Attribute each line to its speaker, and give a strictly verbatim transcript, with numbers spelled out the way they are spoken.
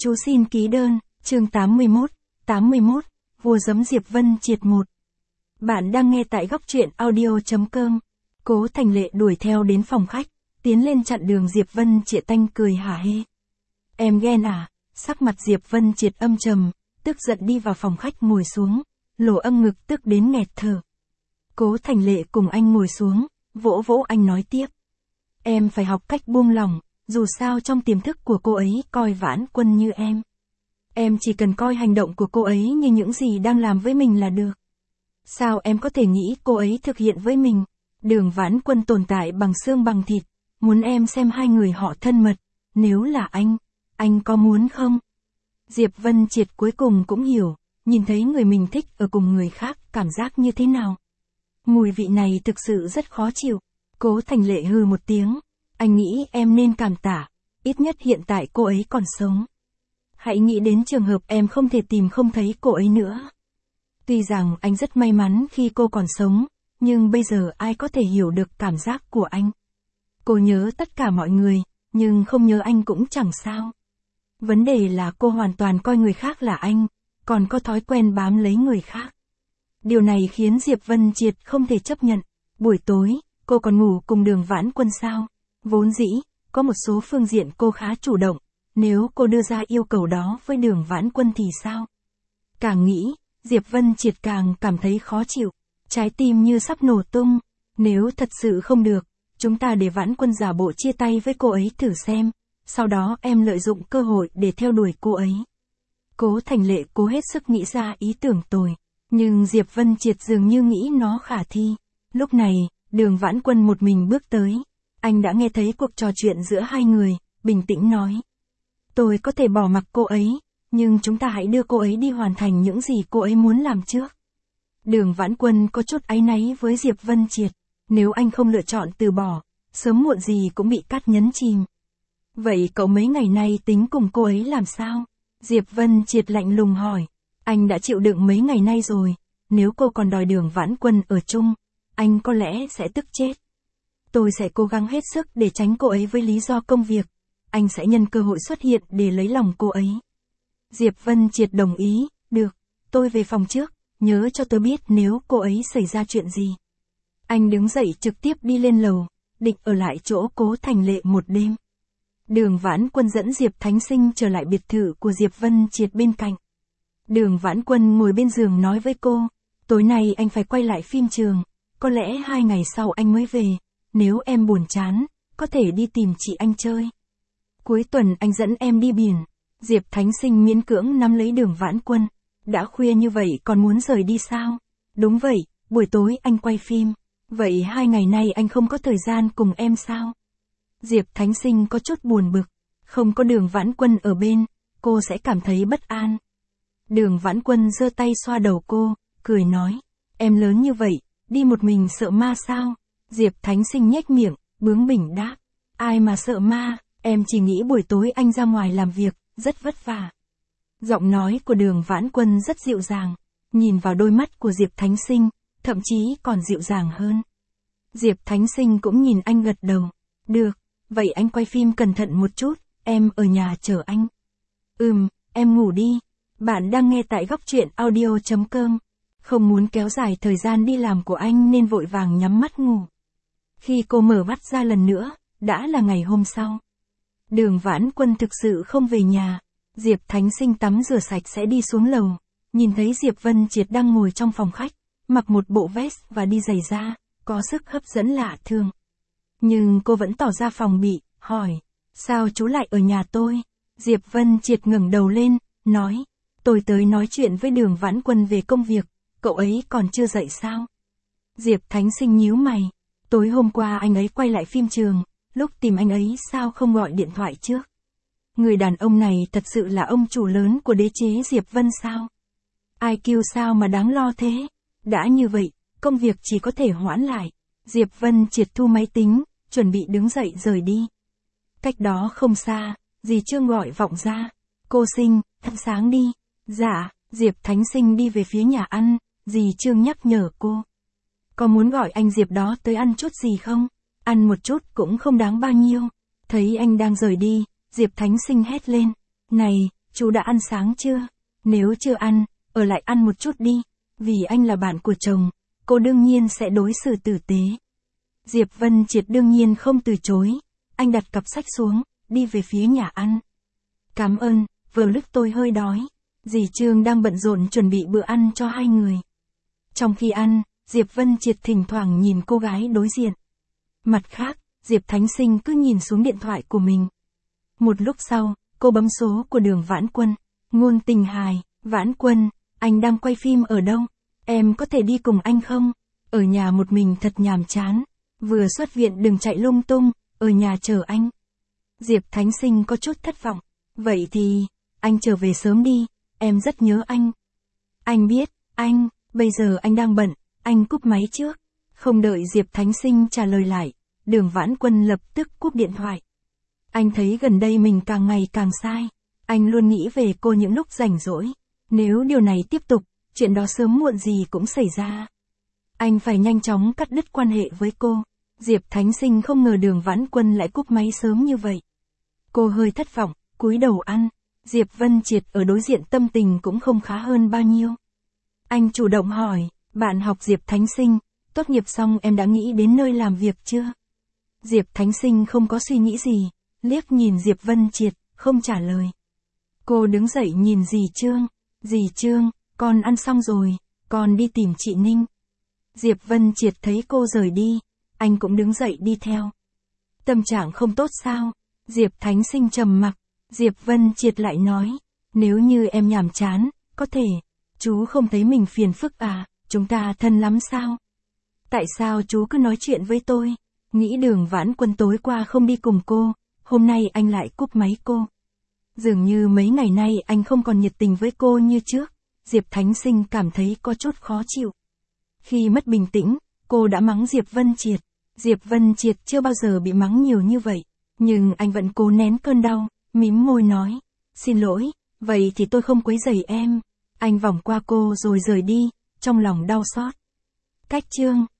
Speaker 1: Chú xin ký đơn, chương tám mươi mốt, tám mươi mốt, vua giấm Diệp Vân Triệt một. Bạn đang nghe tại góc truyện audio.com. Cố Thành Lệ đuổi theo đến phòng khách, tiến lên chặn đường Diệp Vân Triệt tanh cười hả hê. Em ghen à? Sắc mặt Diệp Vân Triệt âm trầm, tức giận đi vào phòng khách ngồi xuống, lỗ âm ngực tức đến nghẹt thở. Cố Thành Lệ cùng anh ngồi xuống, vỗ vỗ anh nói tiếp. Em phải học cách buông lỏng, dù sao trong tiềm thức của cô ấy coi Vãn Quân như em. Em chỉ cần coi hành động của cô ấy như những gì đang làm với mình là được. Sao em có thể nghĩ cô ấy thực hiện với mình? Đường Vãn Quân tồn tại bằng xương bằng thịt, muốn em xem hai người họ thân mật, nếu là anh, anh có muốn không? Diệp Vân Triệt cuối cùng cũng hiểu, nhìn thấy người mình thích ở cùng người khác cảm giác như thế nào. Mùi vị này thực sự rất khó chịu. Cố Thành Lệ hừ một tiếng, anh nghĩ em nên cảm tạ, ít nhất hiện tại cô ấy còn sống. Hãy nghĩ đến trường hợp em không thể tìm không thấy cô ấy nữa. Tuy rằng anh rất may mắn khi cô còn sống, nhưng bây giờ ai có thể hiểu được cảm giác của anh. Cô nhớ tất cả mọi người, nhưng không nhớ anh cũng chẳng sao. Vấn đề là cô hoàn toàn coi người khác là anh, còn có thói quen bám lấy người khác. Điều này khiến Diệp Vân Triệt không thể chấp nhận. Buổi tối, cô còn ngủ cùng Đường Vãn Quân sao? Vốn dĩ, có một số phương diện cô khá chủ động, nếu cô đưa ra yêu cầu đó với Đường Vãn Quân thì sao? Càng nghĩ, Diệp Vân Triệt càng cảm thấy khó chịu, trái tim như sắp nổ tung. Nếu thật sự không được, chúng ta để Vãn Quân giả bộ chia tay với cô ấy thử xem, sau đó em lợi dụng cơ hội để theo đuổi cô ấy. Cố Thành Lệ cố hết sức nghĩ ra ý tưởng tồi, nhưng Diệp Vân Triệt dường như nghĩ nó khả thi. Lúc này, Đường Vãn Quân một mình bước tới. Anh đã nghe thấy cuộc trò chuyện giữa hai người, bình tĩnh nói. Tôi có thể bỏ mặc cô ấy, nhưng chúng ta hãy đưa cô ấy đi hoàn thành những gì cô ấy muốn làm trước. Đường Vãn Quân có chút áy náy với Diệp Vân Triệt, nếu anh không lựa chọn từ bỏ, sớm muộn gì cũng bị cát nhấn chìm. Vậy cậu mấy ngày nay tính cùng cô ấy làm sao? Diệp Vân Triệt lạnh lùng hỏi. Anh đã chịu đựng mấy ngày nay rồi, nếu cô còn đòi Đường Vãn Quân ở chung, anh có lẽ sẽ tức chết. Tôi sẽ cố gắng hết sức để tránh cô ấy với lý do công việc. Anh sẽ nhân cơ hội xuất hiện để lấy lòng cô ấy. Diệp Vân Triệt đồng ý, được, tôi về phòng trước, nhớ cho tôi biết nếu cô ấy xảy ra chuyện gì. Anh đứng dậy trực tiếp đi lên lầu, định ở lại chỗ Cố Thành Lệ một đêm. Đường Vãn Quân dẫn Diệp Thánh Sinh trở lại biệt thự của Diệp Vân Triệt bên cạnh. Đường Vãn Quân ngồi bên giường nói với cô, tối nay anh phải quay lại phim trường, có lẽ hai ngày sau anh mới về, nếu em buồn chán, có thể đi tìm chị anh chơi. Cuối tuần anh dẫn em đi biển. Diệp Thánh Sinh miễn cưỡng nắm lấy Đường Vãn Quân, đã khuya như vậy còn muốn rời đi sao? Đúng vậy, buổi tối anh quay phim, vậy hai ngày nay anh không có thời gian cùng em sao? Diệp Thánh Sinh có chút buồn bực, không có Đường Vãn Quân ở bên, cô sẽ cảm thấy bất an. Đường Vãn Quân giơ tay xoa đầu cô, cười nói, em lớn như vậy, đi một mình sợ ma sao? Diệp Thánh Sinh nhếch miệng, bướng bỉnh đáp, ai mà sợ ma, em chỉ nghĩ buổi tối anh ra ngoài làm việc, rất vất vả. Giọng nói của Đường Vãn Quân rất dịu dàng, nhìn vào đôi mắt của Diệp Thánh Sinh, thậm chí còn dịu dàng hơn. Diệp Thánh Sinh cũng nhìn anh gật đầu, được, vậy anh quay phim cẩn thận một chút, em ở nhà chờ anh. Ừm, em ngủ đi. Bạn đang nghe tại góc truyện audio.com. Không muốn kéo dài thời gian đi làm của anh nên vội vàng nhắm mắt ngủ. Khi cô mở mắt ra lần nữa, đã là ngày hôm sau. Đường Vãn Quân thực sự không về nhà. Diệp Thánh Sinh tắm rửa sạch sẽ đi xuống lầu, nhìn thấy Diệp Vân Triệt đang ngồi trong phòng khách, mặc một bộ vest và đi giày da, có sức hấp dẫn lạ thường. Nhưng cô vẫn tỏ ra phòng bị, hỏi, sao chú lại ở nhà tôi? Diệp Vân Triệt ngẩng đầu lên, nói, tôi tới nói chuyện với Đường Vãn Quân về công việc, cậu ấy còn chưa dậy sao? Diệp Thánh Sinh nhíu mày, tối hôm qua anh ấy quay lại phim trường, lúc tìm anh ấy sao không gọi điện thoại trước? Người đàn ông này thật sự là ông chủ lớn của đế chế Diệp Vân sao? i kiu sao mà đáng lo thế? Đã như vậy, công việc chỉ có thể hoãn lại. Diệp Vân Triệt thu máy tính, chuẩn bị đứng dậy rời đi. Cách đó không xa, dì Trương gọi vọng ra. Cô Sinh, ăn sáng đi. Dạ, Diệp Thánh Sinh đi về phía nhà ăn, dì Trương nhắc nhở cô. Có muốn gọi anh Diệp đó tới ăn chút gì không? Ăn một chút cũng không đáng bao nhiêu. Thấy anh đang rời đi, Diệp Thánh Sinh hét lên. Này, chú đã ăn sáng chưa? Nếu chưa ăn, ở lại ăn một chút đi, vì anh là bạn của chồng, cô đương nhiên sẽ đối xử tử tế. Diệp Vân Triệt đương nhiên không từ chối, anh đặt cặp sách xuống, đi về phía nhà ăn. Cảm ơn, vừa lúc tôi hơi đói. Dì Trương đang bận rộn chuẩn bị bữa ăn cho hai người. Trong khi ăn, Diệp Vân Triệt thỉnh thoảng nhìn cô gái đối diện. Mặt khác, Diệp Thánh Sinh cứ nhìn xuống điện thoại của mình. Một lúc sau, cô bấm số của Đường Vãn Quân. Ngôn Tình hài, Vãn Quân, anh đang quay phim ở đâu? Em có thể đi cùng anh không? Ở nhà một mình thật nhàm chán. Vừa xuất viện đừng chạy lung tung, ở nhà chờ anh. Diệp Thánh Sinh có chút thất vọng. Vậy thì, anh trở về sớm đi, em rất nhớ anh. Anh biết, anh, bây giờ anh đang bận, anh cúp máy trước. Không đợi Diệp Thánh Sinh trả lời lại, Đường Vãn Quân lập tức cúp điện thoại. Anh thấy gần đây mình càng ngày càng sai. Anh luôn nghĩ về cô những lúc rảnh rỗi. Nếu điều này tiếp tục, chuyện đó sớm muộn gì cũng xảy ra. Anh phải nhanh chóng cắt đứt quan hệ với cô. Diệp Thánh Sinh không ngờ Đường Vãn Quân lại cúp máy sớm như vậy. Cô hơi thất vọng, cúi đầu ăn. Diệp Vân Triệt ở đối diện tâm tình cũng không khá hơn bao nhiêu. Anh chủ động hỏi, bạn học Diệp Thánh Sinh, tốt nghiệp xong em đã nghĩ đến nơi làm việc chưa? Diệp Thánh Sinh không có suy nghĩ gì, liếc nhìn Diệp Vân Triệt, không trả lời. Cô đứng dậy nhìn dì Trương, dì Trương, con ăn xong rồi, con đi tìm chị Ninh. Diệp Vân Triệt thấy cô rời đi, anh cũng đứng dậy đi theo. Tâm trạng không tốt sao? Diệp Thánh Sinh trầm mặc, Diệp Vân Triệt lại nói, nếu như em nhàm chán, có thể, chú không thấy mình phiền phức à, chúng ta thân lắm sao? Tại sao chú cứ nói chuyện với tôi? Nghĩ Đường Vãn Quân tối qua không đi cùng cô, hôm nay anh lại cúp máy cô. Dường như mấy ngày nay anh không còn nhiệt tình với cô như trước, Diệp Thánh Sinh cảm thấy có chút khó chịu. Khi mất bình tĩnh, cô đã mắng Diệp Vân Triệt. Diệp Vân Triệt chưa bao giờ bị mắng nhiều như vậy, nhưng anh vẫn cố nén cơn đau, mím môi nói, xin lỗi, vậy thì tôi không quấy rầy em. Anh vòng qua cô rồi rời đi, trong lòng đau xót. Cách chương